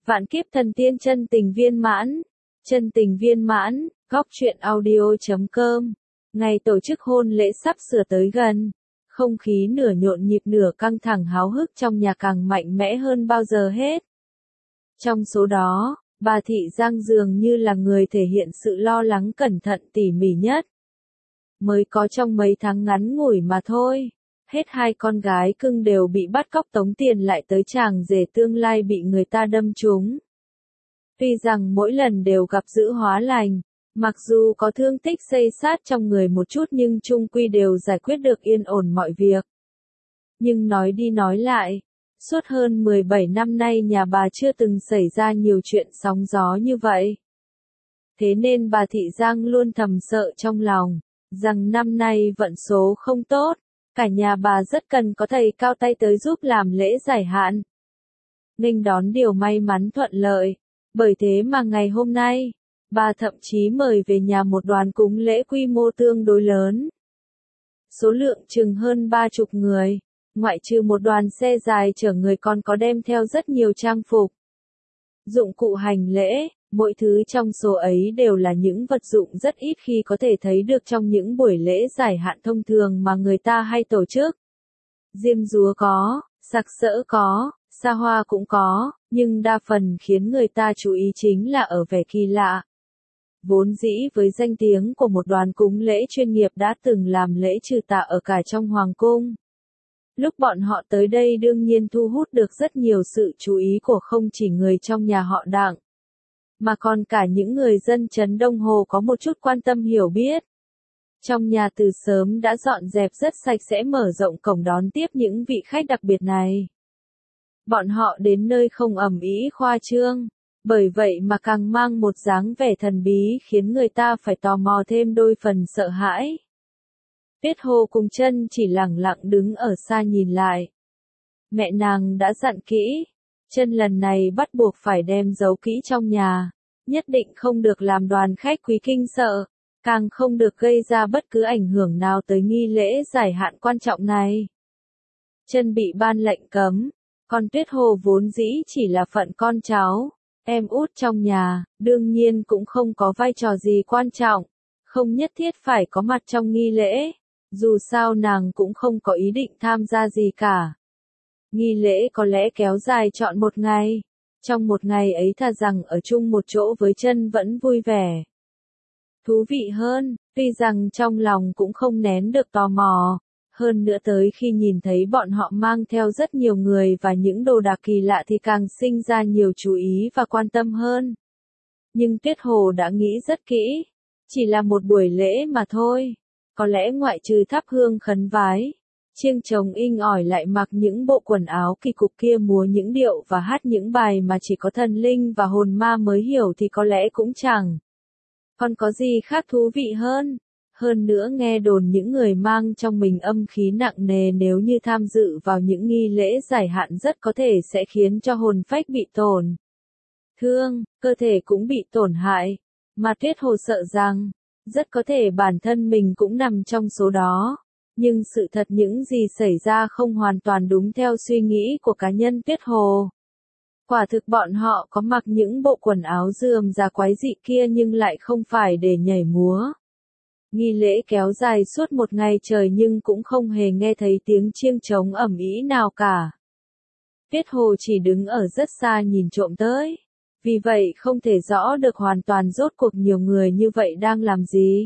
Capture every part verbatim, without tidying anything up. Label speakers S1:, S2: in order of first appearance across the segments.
S1: Vạn kiếp thần tiên chân tình viên mãn. Chân tình viên mãn, góc truyện audio chấm com. Ngày tổ chức hôn lễ sắp sửa tới gần. Không khí nửa nhộn nhịp nửa căng thẳng háo hức trong nhà càng mạnh mẽ hơn bao giờ hết. Trong số đó, bà Thị Giang dường như là người thể hiện sự lo lắng cẩn thận tỉ mỉ nhất. Mới có trong mấy tháng ngắn ngủi mà thôi. Hết hai con gái cưng đều bị bắt cóc tống tiền lại tới chàng rể tương lai bị người ta đâm trúng. Tuy rằng mỗi lần đều gặp dữ hóa lành, mặc dù có thương tích xây sát trong người một chút nhưng chung quy đều giải quyết được yên ổn mọi việc. Nhưng nói đi nói lại, suốt hơn mười bảy năm nay nhà bà chưa từng xảy ra nhiều chuyện sóng gió như vậy. Thế nên bà Thị Giang luôn thầm sợ trong lòng, rằng năm nay vận số không tốt. Cả nhà bà rất cần có thầy cao tay tới giúp làm lễ giải hạn. Nghênh đón điều may mắn thuận lợi. Bởi thế mà ngày hôm nay, bà thậm chí mời về nhà một đoàn cúng lễ quy mô tương đối lớn. Số lượng chừng hơn ba chục người, ngoại trừ một đoàn xe dài chở người còn có đem theo rất nhiều trang phục, dụng cụ hành lễ. Mỗi thứ trong số ấy đều là những vật dụng rất ít khi có thể thấy được trong những buổi lễ giải hạn thông thường mà người ta hay tổ chức. Diêm dúa có, sặc sỡ có, xa hoa cũng có, nhưng đa phần khiến người ta chú ý chính là ở vẻ kỳ lạ. Vốn dĩ với danh tiếng của một đoàn cúng lễ chuyên nghiệp đã từng làm lễ trừ tà ở cả trong hoàng cung. Lúc bọn họ tới đây đương nhiên thu hút được rất nhiều sự chú ý của không chỉ người trong nhà họ Đặng, mà còn cả những người dân trấn Đông Hồ có một chút quan tâm hiểu biết. Trong nhà từ sớm đã dọn dẹp rất sạch sẽ mở rộng cổng đón tiếp những vị khách đặc biệt này. Bọn họ đến nơi không ầm ĩ khoa trương, bởi vậy mà càng mang một dáng vẻ thần bí khiến người ta phải tò mò thêm đôi phần sợ hãi. Tuyết Hồ cùng Chân chỉ lẳng lặng đứng ở xa nhìn lại. Mẹ nàng đã dặn kỹ, Chân lần này bắt buộc phải đem giấu kỹ trong nhà, nhất định không được làm đoàn khách quý kinh sợ, càng không được gây ra bất cứ ảnh hưởng nào tới nghi lễ giải hạn quan trọng này. Chân bị ban lệnh cấm, còn Tuyết Hồ vốn dĩ chỉ là phận con cháu, em út trong nhà, đương nhiên cũng không có vai trò gì quan trọng, không nhất thiết phải có mặt trong nghi lễ, dù sao nàng cũng không có ý định tham gia gì cả. Nghi lễ có lẽ kéo dài trọn một ngày, trong một ngày ấy thà rằng ở chung một chỗ với Chân vẫn vui vẻ. Thú vị hơn, tuy rằng trong lòng cũng không nén được tò mò, hơn nữa tới khi nhìn thấy bọn họ mang theo rất nhiều người và những đồ đạc kỳ lạ thì càng sinh ra nhiều chú ý và quan tâm hơn. Nhưng Tuyết Hồ đã nghĩ rất kỹ, chỉ là một buổi lễ mà thôi, có lẽ ngoại trừ thắp hương khấn vái, chiêng trống inh ỏi lại mặc những bộ quần áo kỳ cục kia múa những điệu và hát những bài mà chỉ có thần linh và hồn ma mới hiểu thì có lẽ cũng chẳng còn có gì khác thú vị hơn. Hơn nữa nghe đồn những người mang trong mình âm khí nặng nề nếu như tham dự vào những nghi lễ giải hạn rất có thể sẽ khiến cho hồn phách bị tổn thương, cơ thể cũng bị tổn hại, mà Tuyết Hồ sợ rằng, rất có thể bản thân mình cũng nằm trong số đó. Nhưng sự thật những gì xảy ra không hoàn toàn đúng theo suy nghĩ của cá nhân Tuyết Hồ. Quả thực bọn họ có mặc những bộ quần áo rườm rà quái dị kia nhưng lại không phải để nhảy múa. Nghi lễ kéo dài suốt một ngày trời nhưng cũng không hề nghe thấy tiếng chiêng trống ầm ĩ nào cả. Tuyết Hồ chỉ đứng ở rất xa nhìn trộm tới. Vì vậy không thể rõ được hoàn toàn rốt cuộc nhiều người như vậy đang làm gì.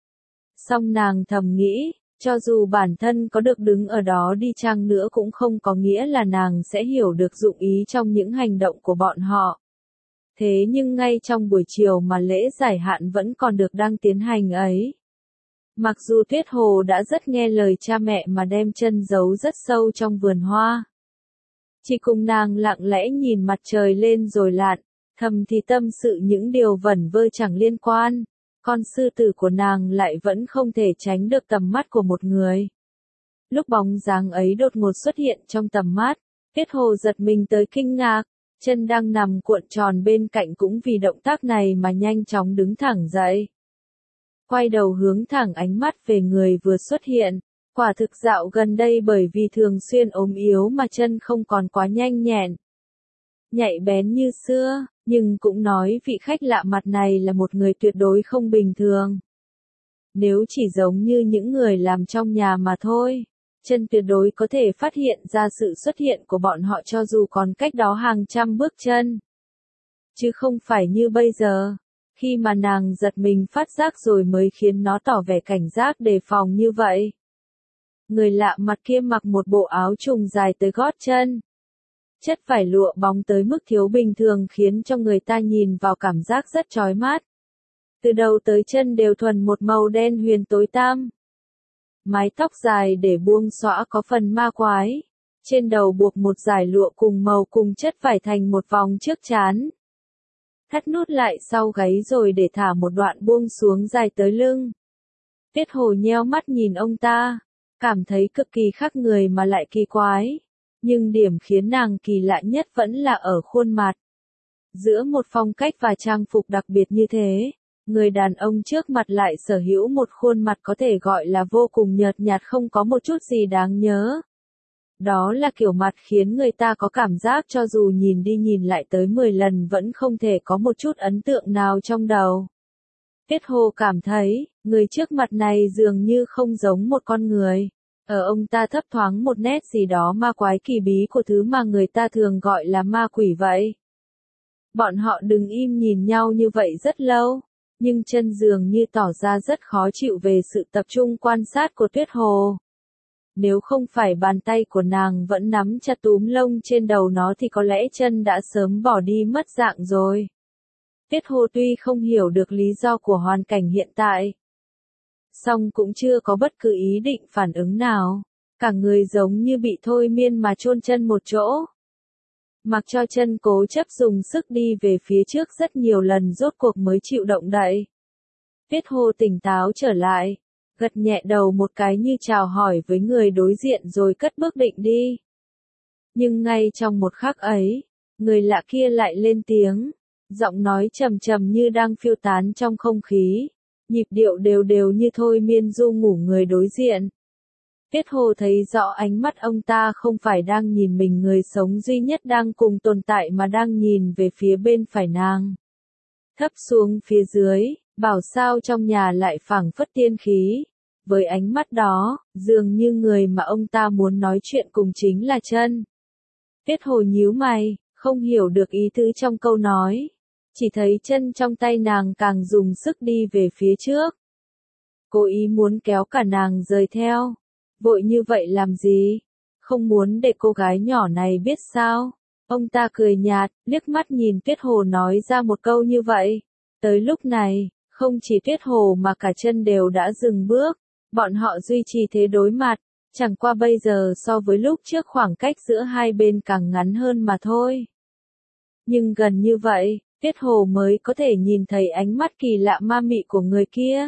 S1: Song nàng thầm nghĩ, cho dù bản thân có được đứng ở đó đi chăng nữa cũng không có nghĩa là nàng sẽ hiểu được dụng ý trong những hành động của bọn họ. Thế nhưng ngay trong buổi chiều mà lễ giải hạn vẫn còn được đang tiến hành ấy. Mặc dù Tuyết Hồ đã rất nghe lời cha mẹ mà đem Chân giấu rất sâu trong vườn hoa. Chỉ cùng nàng lặng lẽ nhìn mặt trời lên rồi lặn, thầm thì tâm sự những điều vẩn vơ chẳng liên quan. Con sư tử của nàng lại vẫn không thể tránh được tầm mắt của một người. Lúc bóng dáng ấy đột ngột xuất hiện trong tầm mắt, Tuyết Hồ giật mình tới kinh ngạc, Chân đang nằm cuộn tròn bên cạnh cũng vì động tác này mà nhanh chóng đứng thẳng dậy. Quay đầu hướng thẳng ánh mắt về người vừa xuất hiện, quả thực dạo gần đây bởi vì thường xuyên ốm yếu mà chân không còn quá nhanh nhẹn. nhạy bén như xưa, nhưng cũng nói vị khách lạ mặt này là một người tuyệt đối không bình thường. Nếu chỉ giống như những người làm trong nhà mà thôi, Chân tuyệt đối có thể phát hiện ra sự xuất hiện của bọn họ cho dù còn cách đó hàng trăm bước chân. Chứ không phải như bây giờ, khi mà nàng giật mình phát giác rồi mới khiến nó tỏ vẻ cảnh giác đề phòng như vậy. Người lạ mặt kia mặc một bộ áo trùng dài tới gót chân. Chất vải lụa bóng tới mức thiếu bình thường khiến cho người ta nhìn vào cảm giác rất chói mắt. Từ đầu tới chân đều thuần một màu đen huyền tối tăm. Mái tóc dài để buông xõa có phần ma quái. Trên đầu buộc một dải lụa cùng màu cùng chất vải thành một vòng trước trán. Thắt nút lại sau gáy rồi để thả một đoạn buông xuống dài tới lưng. Tiết Hồ nheo mắt nhìn ông ta, cảm thấy cực kỳ khác người mà lại kỳ quái. Nhưng điểm khiến nàng kỳ lạ nhất vẫn là ở khuôn mặt. Giữa một phong cách và trang phục đặc biệt như thế, người đàn ông trước mặt lại sở hữu một khuôn mặt có thể gọi là vô cùng nhợt nhạt không có một chút gì đáng nhớ. Đó là kiểu mặt khiến người ta có cảm giác cho dù nhìn đi nhìn lại tới mười lần vẫn không thể có một chút ấn tượng nào trong đầu. Tiết Hồ cảm thấy, người trước mặt này dường như không giống một con người. Ở ông ta thấp thoáng một nét gì đó ma quái kỳ bí của thứ mà người ta thường gọi là ma quỷ vậy. Bọn họ đứng im nhìn nhau như vậy rất lâu, nhưng Chân dường như tỏ ra rất khó chịu về sự tập trung quan sát của Tuyết Hồ. Nếu không phải bàn tay của nàng vẫn nắm chặt túm lông trên đầu nó thì có lẽ Chân đã sớm bỏ đi mất dạng rồi. Tiết Hồ tuy không hiểu được lý do của hoàn cảnh hiện tại, song cũng chưa có bất cứ ý định phản ứng nào, cả người giống như bị thôi miên mà chôn chân một chỗ. Mặc cho Chân cố chấp dùng sức đi về phía trước rất nhiều lần rốt cuộc mới chịu động đậy. Tiết Hồ tỉnh táo trở lại, gật nhẹ đầu một cái như chào hỏi với người đối diện rồi cất bước định đi. Nhưng ngay trong một khắc ấy, người lạ kia lại lên tiếng, giọng nói trầm trầm như đang phiêu tán trong không khí, nhịp điệu đều đều như thôi miên du ngủ người đối diện. Tiết Hồ thấy rõ ánh mắt ông ta không phải đang nhìn mình người sống duy nhất đang cùng tồn tại mà đang nhìn về phía bên phải nàng. Thấp xuống phía dưới, bảo sao trong nhà lại phảng phất tiên khí. Với ánh mắt đó, dường như người mà ông ta muốn nói chuyện cùng chính là Chân. Tiết Hồ nhíu mày, không hiểu được ý tứ trong câu nói. Chỉ thấy Chân trong tay nàng càng dùng sức đi về phía trước. Cố ý muốn kéo cả nàng rời theo. Vội như vậy làm gì? Không muốn để cô gái nhỏ này biết sao? Ông ta cười nhạt, liếc mắt nhìn Tuyết Hồ nói ra một câu như vậy. Tới lúc này, không chỉ Tuyết Hồ mà cả Chân đều đã dừng bước. Bọn họ duy trì thế đối mặt, chẳng qua bây giờ so với lúc trước khoảng cách giữa hai bên càng ngắn hơn mà thôi. Nhưng gần như vậy, Tuyết Hồ mới có thể nhìn thấy ánh mắt kỳ lạ ma mị của người kia.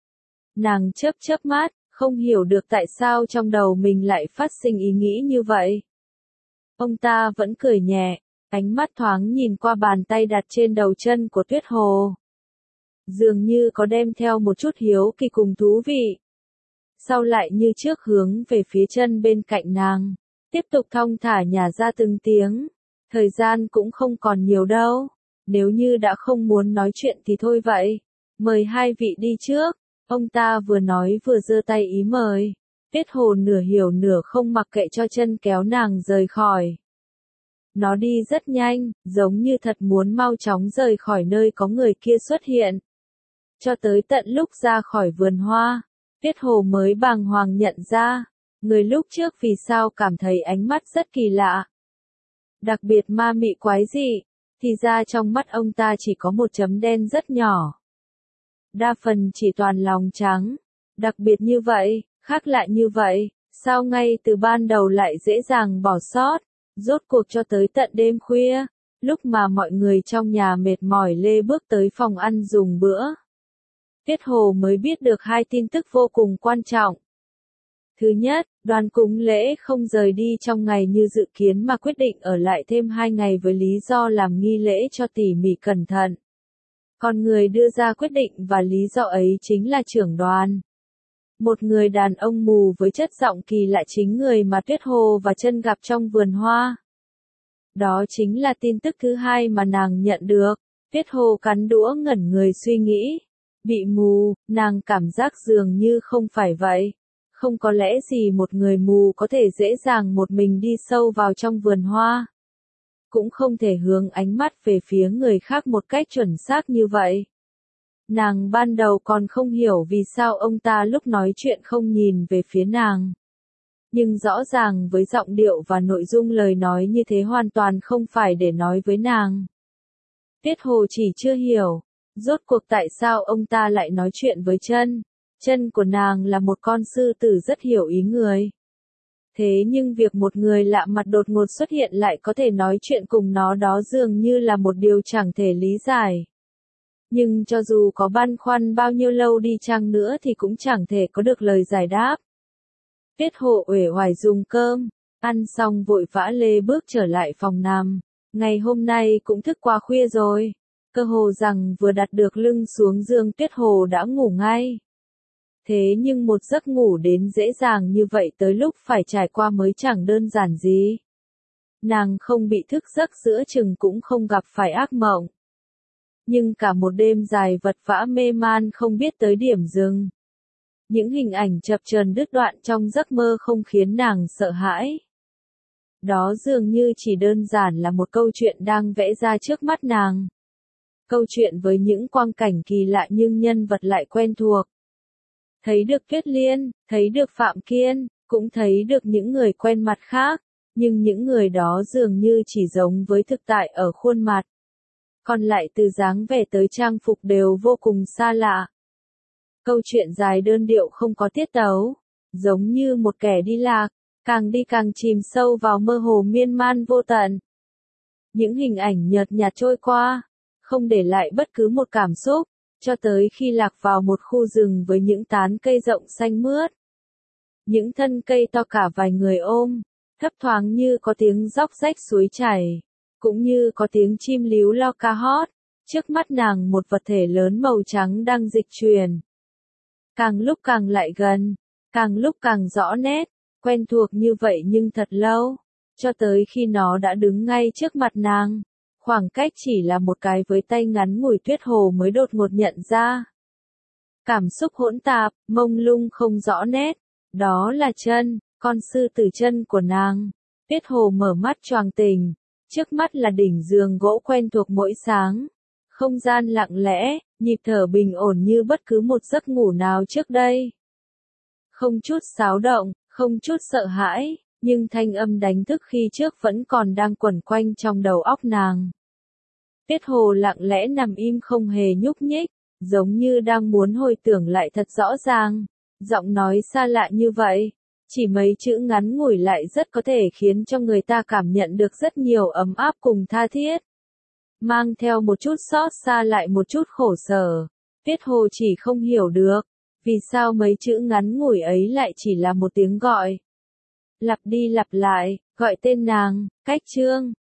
S1: Nàng chớp chớp mắt, không hiểu được tại sao trong đầu mình lại phát sinh ý nghĩ như vậy. Ông ta vẫn cười nhẹ, ánh mắt thoáng nhìn qua bàn tay đặt trên đầu Chân của Tuyết Hồ. Dường như có đem theo một chút hiếu kỳ cùng thú vị. Sau lại như trước hướng về phía Chân bên cạnh nàng, tiếp tục thong thả nhả ra từng tiếng. Thời gian cũng không còn nhiều đâu, nếu như đã không muốn nói chuyện thì thôi vậy, mời hai vị đi trước. Ông ta vừa nói vừa giơ tay ý mời. Tiết Hồ nửa hiểu nửa không mặc kệ cho Chân kéo nàng rời khỏi. Nó đi rất nhanh, giống như thật muốn mau chóng rời khỏi nơi có người kia xuất hiện. Cho tới tận lúc ra khỏi vườn hoa, Tiết Hồ mới bàng hoàng nhận ra, người lúc trước vì sao cảm thấy ánh mắt rất kỳ lạ. Đặc biệt ma mị quái dị, thì ra trong mắt ông ta chỉ có một chấm đen rất nhỏ. Đa phần chỉ toàn lòng trắng. Đặc biệt như vậy, khác lạ như vậy, sao ngay từ ban đầu lại dễ dàng bỏ sót. Rốt cuộc cho tới tận đêm khuya, lúc mà mọi người trong nhà mệt mỏi lê bước tới phòng ăn dùng bữa. Tiết Hồ mới biết được hai tin tức vô cùng quan trọng. Thứ nhất, đoàn cúng lễ không rời đi trong ngày như dự kiến mà quyết định ở lại thêm hai ngày với lý do làm nghi lễ cho tỉ mỉ cẩn thận. Còn người đưa ra quyết định và lý do ấy chính là trưởng đoàn. Một người đàn ông mù với chất giọng kỳ lạ chính người mà Tuyết Hồ và Chân gặp trong vườn hoa. Đó chính là tin tức thứ hai mà nàng nhận được. Tuyết Hồ cắn đũa ngẩn người suy nghĩ. Bị mù, nàng cảm giác dường như không phải vậy. Không có lẽ gì một người mù có thể dễ dàng một mình đi sâu vào trong vườn hoa. Cũng không thể hướng ánh mắt về phía người khác một cách chuẩn xác như vậy. Nàng ban đầu còn không hiểu vì sao ông ta lúc nói chuyện không nhìn về phía nàng. Nhưng rõ ràng với giọng điệu và nội dung lời nói như thế hoàn toàn không phải để nói với nàng. Tuyết Hồ chỉ chưa hiểu, rốt cuộc tại sao ông ta lại nói chuyện với chân. Chân của nàng là một con sư tử rất hiểu ý người. Thế nhưng việc một người lạ mặt đột ngột xuất hiện lại có thể nói chuyện cùng nó đó dường như là một điều chẳng thể lý giải. Nhưng cho dù có băn khoăn bao nhiêu lâu đi chăng nữa thì cũng chẳng thể có được lời giải đáp. Tuyết Hồ uể oải dùng cơm, ăn xong vội vã lê bước trở lại phòng nằm. Ngày hôm nay cũng thức quá khuya rồi. Cơ hồ rằng vừa đặt được lưng xuống giường Tuyết Hồ đã ngủ ngay. Thế nhưng một giấc ngủ đến dễ dàng như vậy tới lúc phải trải qua mới chẳng đơn giản gì. Nàng không bị thức giấc giữa chừng cũng không gặp phải ác mộng. Nhưng cả một đêm dài vật vã mê man không biết tới điểm dừng. Những hình ảnh chập chờn đứt đoạn trong giấc mơ không khiến nàng sợ hãi. Đó dường như chỉ đơn giản là một câu chuyện đang vẽ ra trước mắt nàng. Câu chuyện với những quang cảnh kỳ lạ nhưng nhân vật lại quen thuộc. Thấy được Tuyết Liên, thấy được Phạm Kiên, cũng thấy được những người quen mặt khác, nhưng những người đó dường như chỉ giống với thực tại ở khuôn mặt. Còn lại từ dáng vẻ tới trang phục đều vô cùng xa lạ. Câu chuyện dài đơn điệu không có tiết tấu, giống như một kẻ đi lạc, càng đi càng chìm sâu vào mơ hồ miên man vô tận. Những hình ảnh nhợt nhạt trôi qua, không để lại bất cứ một cảm xúc, cho tới khi lạc vào một khu rừng với những tán cây rộng xanh mướt. Những thân cây to cả vài người ôm, thấp thoáng như có tiếng róc rách suối chảy, cũng như có tiếng chim líu lo ca hót. Trước mắt nàng một vật thể lớn màu trắng đang dịch chuyển. Càng lúc càng lại gần, càng lúc càng rõ nét, quen thuộc như vậy nhưng thật lâu, cho tới khi nó đã đứng ngay trước mặt nàng. Khoảng cách chỉ là một cái với tay ngắn ngủi Tuyết Hồ mới đột ngột nhận ra. Cảm xúc hỗn tạp, mông lung không rõ nét, đó là chân, con sư tử chân của nàng. Tuyết Hồ mở mắt choàng tỉnh, trước mắt là đỉnh giường gỗ quen thuộc mỗi sáng. Không gian lặng lẽ, nhịp thở bình ổn như bất cứ một giấc ngủ nào trước đây. Không chút xáo động, không chút sợ hãi, nhưng thanh âm đánh thức khi trước vẫn còn đang quẩn quanh trong đầu óc nàng. Tuyết Hồ lặng lẽ nằm im không hề nhúc nhích, giống như đang muốn hồi tưởng lại thật rõ ràng. Giọng nói xa lạ như vậy, chỉ mấy chữ ngắn ngủi lại rất có thể khiến cho người ta cảm nhận được rất nhiều ấm áp cùng tha thiết. Mang theo một chút xót xa lại một chút khổ sở. Tuyết Hồ chỉ không hiểu được, vì sao mấy chữ ngắn ngủi ấy lại chỉ là một tiếng gọi. Lặp đi lặp lại, gọi tên nàng, cách Trương,